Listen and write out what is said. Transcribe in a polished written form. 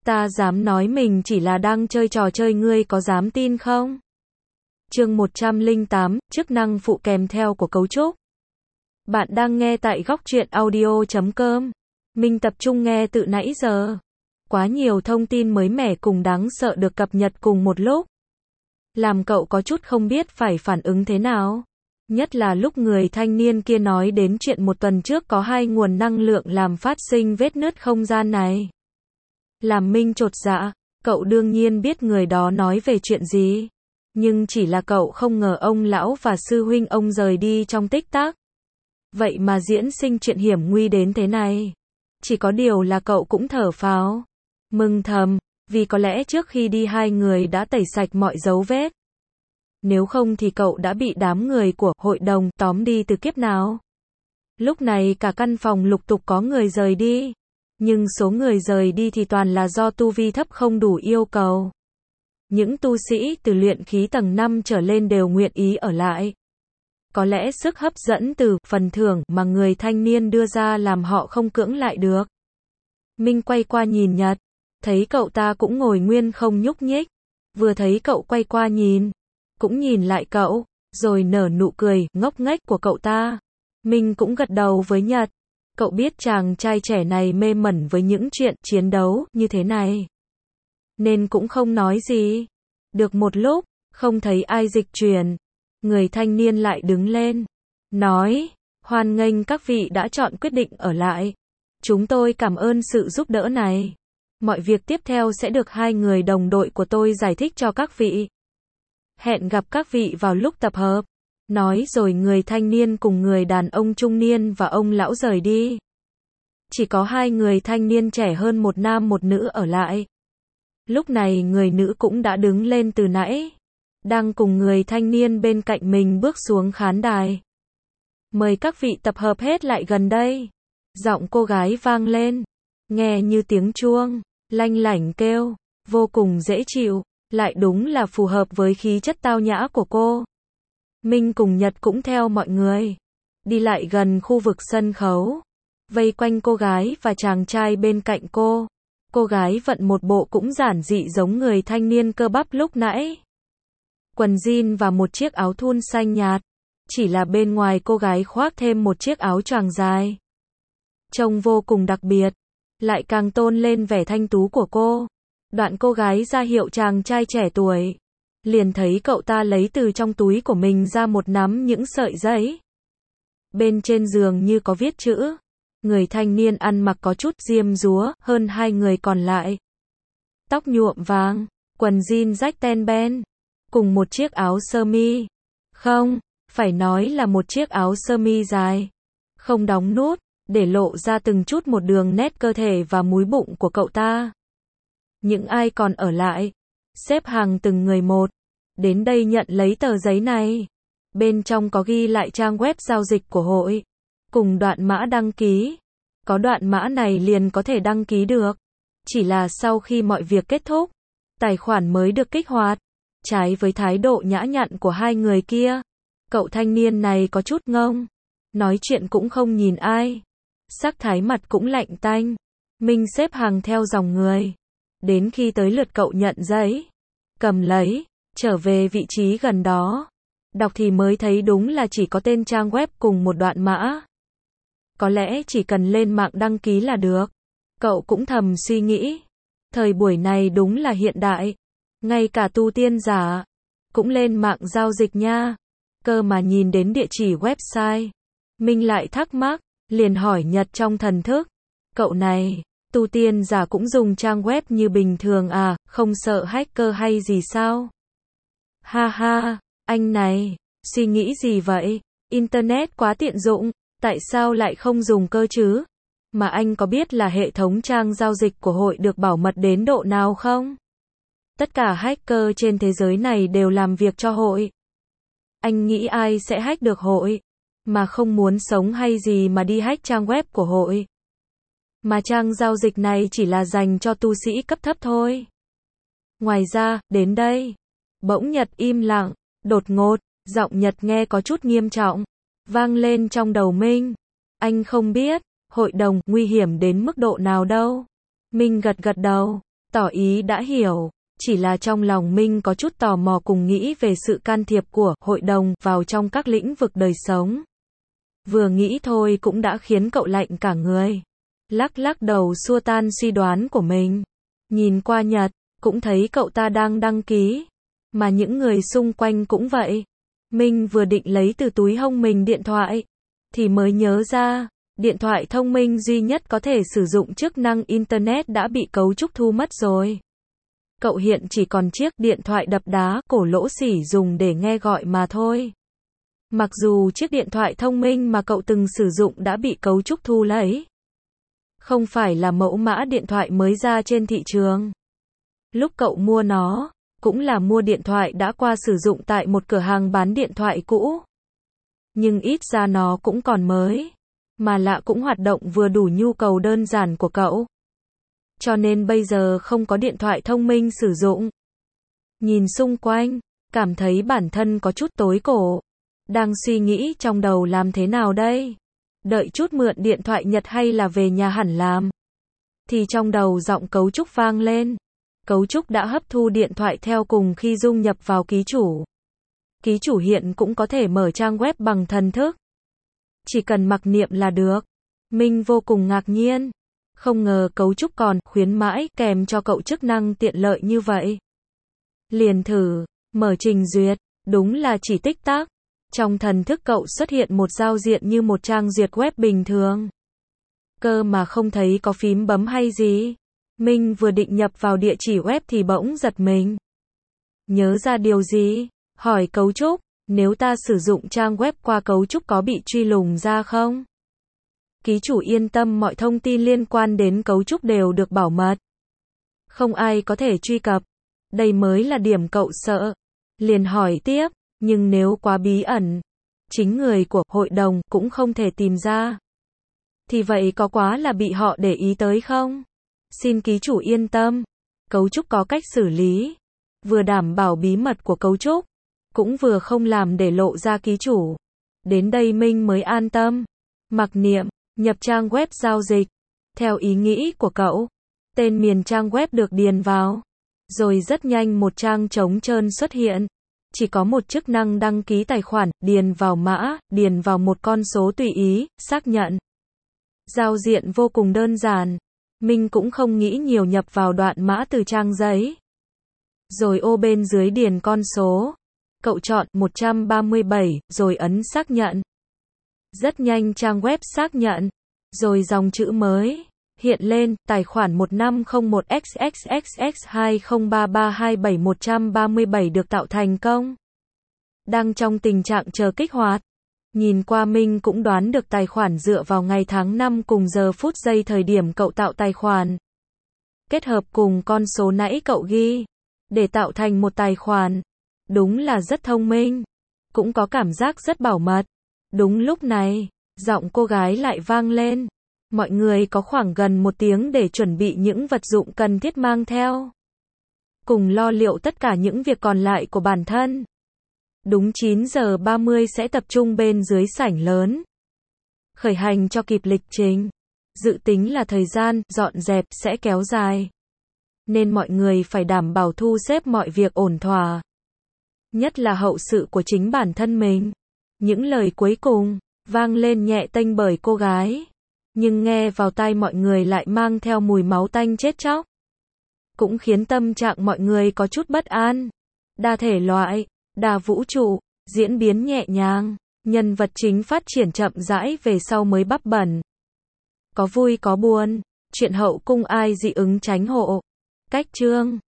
Ta dám nói mình chỉ là đang chơi trò chơi, ngươi có dám tin không? Chương 108, chức năng phụ kèm theo của cấu trúc. Bạn đang nghe tại Góc Truyện Audio.com. Mình tập trung nghe từ nãy giờ. Quá nhiều thông tin mới mẻ cùng đáng sợ được cập nhật cùng một lúc. Làm cậu có chút không biết phải phản ứng thế nào. Nhất là lúc người thanh niên kia nói đến chuyện một tuần trước có 2 nguồn năng lượng làm phát sinh vết nứt không gian này. Làm Minh chột dạ, cậu đương nhiên biết người đó nói về chuyện gì. Nhưng chỉ là cậu không ngờ ông lão và sư huynh ông rời đi trong tích tắc. Vậy mà diễn sinh chuyện hiểm nguy đến thế này. Chỉ có điều là cậu cũng thở phào, mừng thầm, vì có lẽ trước khi đi 2 người đã tẩy sạch mọi dấu vết. Nếu không thì cậu đã bị đám người của hội đồng tóm đi từ kiếp nào. Lúc này cả căn phòng lục tục có người rời đi. Nhưng số người rời đi thì toàn là do tu vi thấp không đủ yêu cầu. Những tu sĩ từ luyện khí tầng 5 trở lên đều nguyện ý ở lại. Có lẽ sức hấp dẫn từ phần thưởng mà người thanh niên đưa ra làm họ không cưỡng lại được. Minh quay qua nhìn Nhật, thấy cậu ta cũng ngồi nguyên không nhúc nhích. Vừa thấy cậu quay qua nhìn, cũng nhìn lại cậu, rồi nở nụ cười ngốc nghếch của cậu ta. Minh cũng gật đầu với Nhật. Cậu biết chàng trai trẻ này mê mẩn với những chuyện chiến đấu như thế này, nên cũng không nói gì. Được một lúc, không thấy ai dịch chuyển, người thanh niên lại đứng lên, nói, hoan nghênh các vị đã chọn quyết định ở lại. Chúng tôi cảm ơn sự giúp đỡ này. Mọi việc tiếp theo sẽ được 2 người đồng đội của tôi giải thích cho các vị. Hẹn gặp các vị vào lúc tập hợp. Nói rồi người thanh niên cùng người đàn ông trung niên và ông lão rời đi. Chỉ có 2 người thanh niên trẻ hơn, một nam một nữ ở lại. Lúc này người nữ cũng đã đứng lên từ nãy, đang cùng người thanh niên bên cạnh mình bước xuống khán đài. Mời các vị tập hợp hết lại gần đây. Giọng cô gái vang lên, nghe như tiếng chuông, lanh lảnh kêu, vô cùng dễ chịu, lại đúng là phù hợp với khí chất tao nhã của cô. Minh cùng Nhật cũng theo mọi người, đi lại gần khu vực sân khấu, vây quanh cô gái và chàng trai bên cạnh cô. Cô gái vận một bộ cũng giản dị giống người thanh niên cơ bắp lúc nãy. Quần jean và một chiếc áo thun xanh nhạt, chỉ là bên ngoài cô gái khoác thêm một chiếc áo choàng dài. Trông vô cùng đặc biệt, lại càng tôn lên vẻ thanh tú của cô. Đoạn cô gái ra hiệu chàng trai trẻ tuổi. Liền thấy cậu ta lấy từ trong túi của mình ra một nắm những sợi giấy. Bên trên giường như có viết chữ. Người thanh niên ăn mặc có chút diêm dúa hơn 2 người còn lại. Tóc nhuộm vàng, quần jean rách ten ben, cùng một chiếc áo sơ mi. Không, phải nói là một chiếc áo sơ mi dài, không đóng nút, để lộ ra từng chút một đường nét cơ thể và múi bụng của cậu ta. Những ai còn ở lại, xếp hàng từng người một, đến đây nhận lấy tờ giấy này. Bên trong có ghi lại trang web giao dịch của hội, cùng đoạn mã đăng ký. Có đoạn mã này liền có thể đăng ký được. Chỉ là sau khi mọi việc kết thúc, tài khoản mới được kích hoạt. Trái với thái độ nhã nhặn của 2 người kia, cậu thanh niên này có chút ngông, nói chuyện cũng không nhìn ai, sắc thái mặt cũng lạnh tanh. Minh xếp hàng theo dòng người, đến khi tới lượt cậu nhận giấy, cầm lấy, trở về vị trí gần đó. Đọc thì mới thấy đúng là chỉ có tên trang web cùng một đoạn mã. Có lẽ chỉ cần lên mạng đăng ký là được. Cậu cũng thầm suy nghĩ, thời buổi này đúng là hiện đại, ngay cả tu tiên giả cũng lên mạng giao dịch nha. Cơ mà nhìn đến địa chỉ website, Minh lại thắc mắc, liền hỏi Nhật trong thần thức, cậu này, tu tiên giả cũng dùng trang web như bình thường à, không sợ hacker hay gì sao? Ha ha, anh này, suy nghĩ gì vậy? Internet quá tiện dụng, tại sao lại không dùng cơ chứ? Mà anh có biết là hệ thống trang giao dịch của hội được bảo mật đến độ nào không? Tất cả hacker trên thế giới này đều làm việc cho hội. Anh nghĩ ai sẽ hack được hội, mà không muốn sống hay gì mà đi hack trang web của hội? Mà trang giao dịch này chỉ là dành cho tu sĩ cấp thấp thôi. Ngoài ra, đến đây. Bỗng Nhật im lặng, đột ngột, giọng Nhật nghe có chút nghiêm trọng, vang lên trong đầu Minh. Anh không biết, hội đồng nguy hiểm đến mức độ nào đâu. Minh gật gật đầu, tỏ ý đã hiểu. Chỉ là trong lòng Minh có chút tò mò cùng nghĩ về sự can thiệp của hội đồng vào trong các lĩnh vực đời sống. Vừa nghĩ thôi cũng đã khiến cậu lạnh cả người. Lắc lắc đầu xua tan suy đoán của mình. Nhìn qua Nhật, cũng thấy cậu ta đang đăng ký. Mà những người xung quanh cũng vậy. Minh vừa định lấy từ túi hông mình điện thoại, thì mới nhớ ra, điện thoại thông minh duy nhất có thể sử dụng chức năng Internet đã bị cấu trúc thu mất rồi. Cậu hiện chỉ còn chiếc điện thoại đập đá cổ lỗ xỉ dùng để nghe gọi mà thôi. Mặc dù chiếc điện thoại thông minh mà cậu từng sử dụng đã bị cấu trúc thu lấy. Không phải là mẫu mã điện thoại mới ra trên thị trường. Lúc cậu mua nó, cũng là mua điện thoại đã qua sử dụng tại một cửa hàng bán điện thoại cũ. Nhưng ít ra nó cũng còn mới. Mà lạ cũng hoạt động vừa đủ nhu cầu đơn giản của cậu. Cho nên bây giờ không có điện thoại thông minh sử dụng. Nhìn xung quanh, cảm thấy bản thân có chút tối cổ. Đang suy nghĩ trong đầu làm thế nào đây? Đợi chút mượn điện thoại Nhật hay là về nhà hẳn làm? Thì trong đầu giọng cấu trúc vang lên. Cấu trúc đã hấp thu điện thoại theo cùng khi dung nhập vào ký chủ. Ký chủ hiện cũng có thể mở trang web bằng thần thức. Chỉ cần mặc niệm là được. Minh vô cùng ngạc nhiên. Không ngờ cấu trúc còn khuyến mãi kèm cho cậu chức năng tiện lợi như vậy. Liền thử, mở trình duyệt, đúng là chỉ tích tắc. Trong thần thức cậu xuất hiện một giao diện như một trang duyệt web bình thường. Cơ mà không thấy có phím bấm hay gì. Minh vừa định nhập vào địa chỉ web thì bỗng giật mình. Nhớ ra điều gì? Hỏi cấu trúc, nếu ta sử dụng trang web qua cấu trúc có bị truy lùng ra không? Ký chủ yên tâm, mọi thông tin liên quan đến cấu trúc đều được bảo mật. Không ai có thể truy cập. Đây mới là điểm cậu sợ. Liền hỏi tiếp, nhưng nếu quá bí ẩn, chính người của hội đồng cũng không thể tìm ra. Thì vậy có quá là bị họ để ý tới không? Xin ký chủ yên tâm. Cấu trúc có cách xử lý. Vừa đảm bảo bí mật của cấu trúc, cũng vừa không làm để lộ ra ký chủ. Đến đây Minh mới an tâm. Mặc niệm, nhập trang web giao dịch. Theo ý nghĩ của cậu, tên miền trang web được điền vào. Rồi rất nhanh một trang trống trơn xuất hiện. Chỉ có một chức năng đăng ký tài khoản, điền vào mã, điền vào một con số tùy ý, xác nhận. Giao diện vô cùng đơn giản. Minh cũng không nghĩ nhiều, nhập vào đoạn mã từ trang giấy. Rồi ô bên dưới điền con số. Cậu chọn 137, rồi ấn xác nhận. Rất nhanh trang web xác nhận. Rồi dòng chữ mới hiện lên, tài khoản 1501XXXX203327 được tạo thành công. Đang trong tình trạng chờ kích hoạt. Nhìn qua Minh cũng đoán được tài khoản dựa vào ngày tháng năm cùng giờ phút giây thời điểm cậu tạo tài khoản. Kết hợp cùng con số nãy cậu ghi, để tạo thành một tài khoản. Đúng là rất thông minh. Cũng có cảm giác rất bảo mật. Đúng lúc này, giọng cô gái lại vang lên. Mọi người có khoảng gần 1 tiếng để chuẩn bị những vật dụng cần thiết mang theo. Cùng lo liệu tất cả những việc còn lại của bản thân. Đúng 9 giờ 30 sẽ tập trung bên dưới sảnh lớn. Khởi hành cho kịp lịch trình. Dự tính là thời gian dọn dẹp sẽ kéo dài. Nên mọi người phải đảm bảo thu xếp mọi việc ổn thỏa. Nhất là hậu sự của chính bản thân mình. Những lời cuối cùng vang lên nhẹ tênh bởi cô gái. Nhưng nghe vào tai mọi người lại mang theo mùi máu tanh chết chóc. Cũng khiến tâm trạng mọi người có chút bất an. Đa thể loại, đa vũ trụ, diễn biến nhẹ nhàng, nhân vật chính phát triển chậm rãi về sau mới bắp bẩn. Có vui có buồn, chuyện hậu cung ai dị ứng tránh hộ. Cách chương